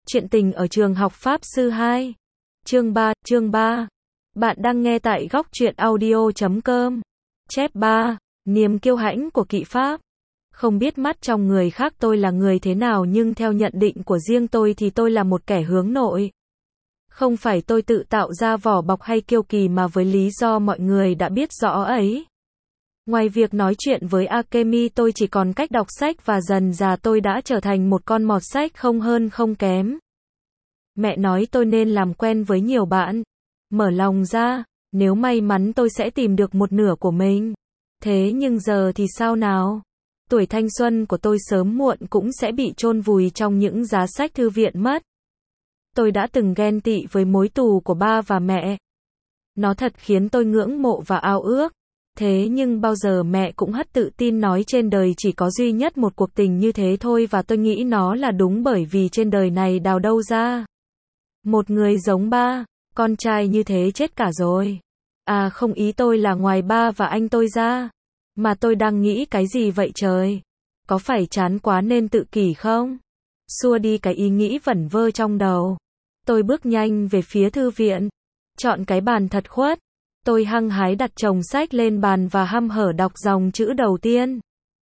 Chuyện tình ở trường học Pháp Sư 2. Chương 3. Bạn đang nghe tại góc truyện audio.com. Chép 3. Niềm kiêu hãnh của kỵ Pháp. Không biết mắt trong người khác tôi là người thế nào, nhưng theo nhận định của riêng tôi thì tôi là một kẻ hướng nội. Không phải tôi tự tạo ra vỏ bọc hay kiêu kỳ, mà với lý do mọi người đã biết rõ ấy. Ngoài việc nói chuyện với Akemi, tôi chỉ còn cách đọc sách, và dần dà tôi đã trở thành một con mọt sách không hơn không kém. Mẹ nói tôi nên làm quen với nhiều bạn, mở lòng ra, nếu may mắn tôi sẽ tìm được một nửa của mình. Thế nhưng giờ thì sao nào? Tuổi thanh xuân của tôi sớm muộn cũng sẽ bị chôn vùi trong những giá sách thư viện mất. Tôi đã từng ghen tị với mối tù của ba và mẹ. Nó thật khiến tôi ngưỡng mộ và ao ước. Thế nhưng bao giờ mẹ cũng hất tự tin nói trên đời chỉ có duy nhất một cuộc tình như thế thôi, và tôi nghĩ nó là đúng, bởi vì trên đời này đào đâu ra một người giống ba, con trai như thế chết cả rồi. À không, ý tôi là ngoài ba và anh tôi ra. Mà tôi đang nghĩ cái gì vậy trời? Có phải chán quá nên tự kỷ không? Xua đi cái ý nghĩ vẩn vơ trong đầu, tôi bước nhanh về phía thư viện, chọn cái bàn thật khuất. Tôi hăng hái đặt chồng sách lên bàn và hăm hở đọc dòng chữ đầu tiên.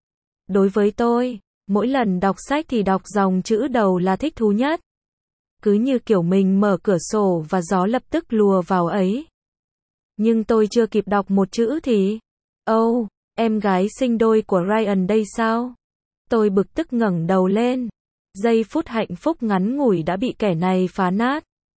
Đối với tôi, mỗi lần đọc sách thì đọc dòng chữ đầu là thích thú nhất. Cứ như kiểu mình mở cửa sổ và gió lập tức lùa vào ấy. Nhưng tôi chưa kịp đọc một chữ thì... Oh, em gái sinh đôi của Ryan đây sao? Tôi bực tức ngẩng đầu lên. Giây phút hạnh phúc ngắn ngủi đã bị kẻ này phá nát.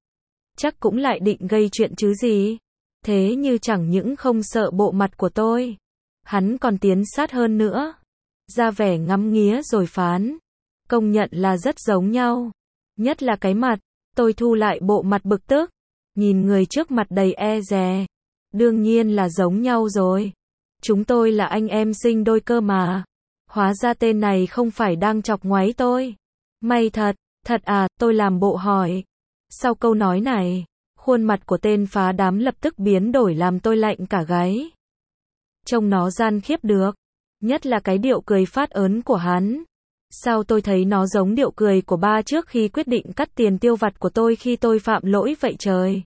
Chắc cũng lại định gây chuyện chứ gì? Thế như chẳng những không sợ bộ mặt của tôi, hắn còn tiến sát hơn nữa, ra vẻ ngắm nghía rồi phán. Công nhận là rất giống nhau. Nhất là cái mặt. Tôi thu lại bộ mặt bực tức, nhìn người trước mặt đầy e dè. Đương nhiên là giống nhau rồi. Chúng tôi là anh em sinh đôi cơ mà. Hóa ra tên này không phải đang chọc ngoáy tôi. May thật, thật à, tôi làm bộ hỏi. Sau câu nói này, khuôn mặt của tên phá đám lập tức biến đổi làm tôi lạnh cả gáy. Trông nó gian khiếp được. Nhất là cái điệu cười phát ớn của hắn. Sao tôi thấy nó giống điệu cười của ba trước khi quyết định cắt tiền tiêu vặt của tôi khi tôi phạm lỗi vậy trời.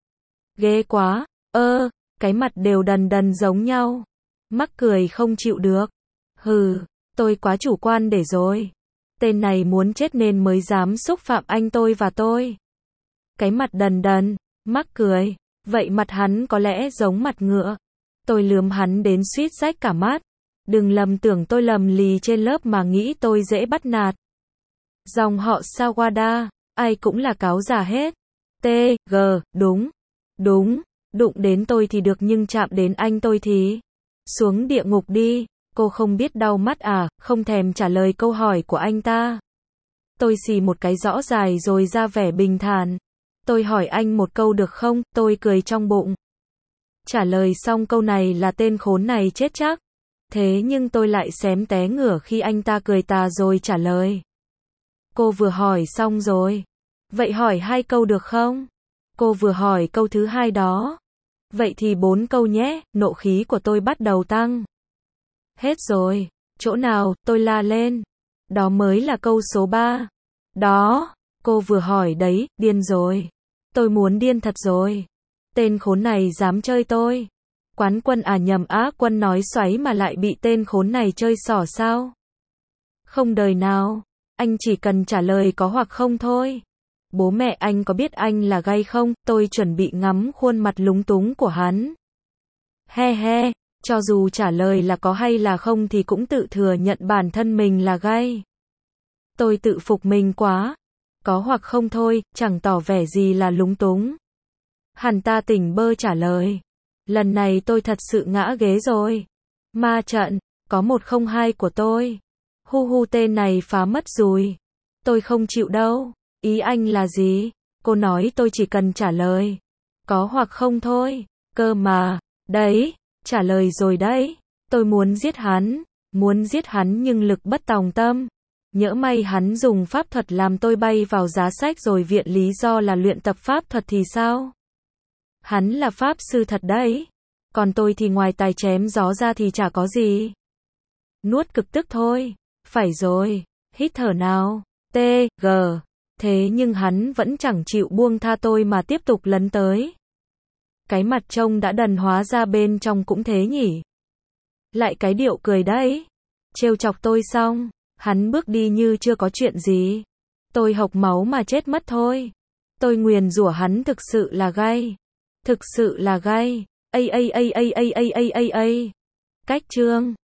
Ghê quá. Cái mặt đều đần đần giống nhau. Mắc cười không chịu được. Hừ, tôi quá chủ quan để rồi. Tên này muốn chết nên mới dám xúc phạm anh tôi và tôi. Cái mặt đần đần, mắc cười. Vậy mặt hắn có lẽ giống mặt ngựa. Tôi lườm hắn đến suýt rách cả mắt. Đừng lầm tưởng tôi lầm lì trên lớp mà nghĩ tôi dễ bắt nạt. Dòng họ Sawada, ai cũng là cáo già hết. T.G. Đúng. Đụng đến tôi thì được, nhưng chạm đến anh tôi thì... Xuống địa ngục đi. Cô không biết đau mắt à? Không thèm trả lời câu hỏi của anh ta. Tôi xì một cái rõ dài rồi ra vẻ bình thản. Tôi hỏi anh một câu được không? Tôi cười trong bụng. Trả lời xong câu này là tên khốn này chết chắc. Thế nhưng tôi lại xém té ngửa khi anh ta cười tà rồi trả lời. Cô vừa hỏi xong rồi. Vậy hỏi 2 câu được không? Cô vừa hỏi câu thứ 2 đó. Vậy thì 4 câu nhé. Nộ khí của tôi bắt đầu tăng. Hết rồi. Chỗ nào? Tôi la lên. Đó mới là câu số 3. Đó. Cô vừa hỏi đấy. Điên rồi. Tôi muốn điên thật rồi. Tên khốn này dám chơi tôi. Quán quân à, nhầm, Á Quân nói xoáy mà lại bị tên khốn này chơi xỏ sao? Không đời nào. Anh chỉ cần trả lời có hoặc không thôi. Bố mẹ anh có biết anh là gay không? Tôi chuẩn bị ngắm khuôn mặt lúng túng của hắn. He, cho dù trả lời là có hay là không thì cũng tự thừa nhận bản thân mình là gay. Tôi tự phục mình quá. Có hoặc không thôi, chẳng tỏ vẻ gì là lúng túng. Hắn ta tỉnh bơ trả lời. Lần này tôi thật sự ngã ghế rồi. Ma trận, có 102 của tôi. Hu tên này phá mất rồi. Tôi không chịu đâu. Ý anh là gì? Cô nói tôi chỉ cần trả lời có hoặc không thôi. Cơ mà, đấy, trả lời rồi đấy. Tôi muốn giết hắn nhưng lực bất tòng tâm. Nhỡ may hắn dùng pháp thuật làm tôi bay vào giá sách rồi viện lý do là luyện tập pháp thuật thì sao? Hắn là pháp sư thật đấy. Còn tôi thì ngoài tài chém gió ra thì chả có gì. Nuốt cực tức thôi. Phải rồi. Hít thở nào. T.G. Thế nhưng hắn vẫn chẳng chịu buông tha tôi mà tiếp tục lấn tới. Cái mặt trông đã đần hóa ra bên trong cũng thế nhỉ. Lại cái điệu cười đấy. Trêu chọc tôi xong, hắn bước đi như chưa có chuyện gì. Tôi hộc máu mà chết mất thôi. Tôi nguyền rủa hắn thực sự là gay. Thực sự là gay. Cách chương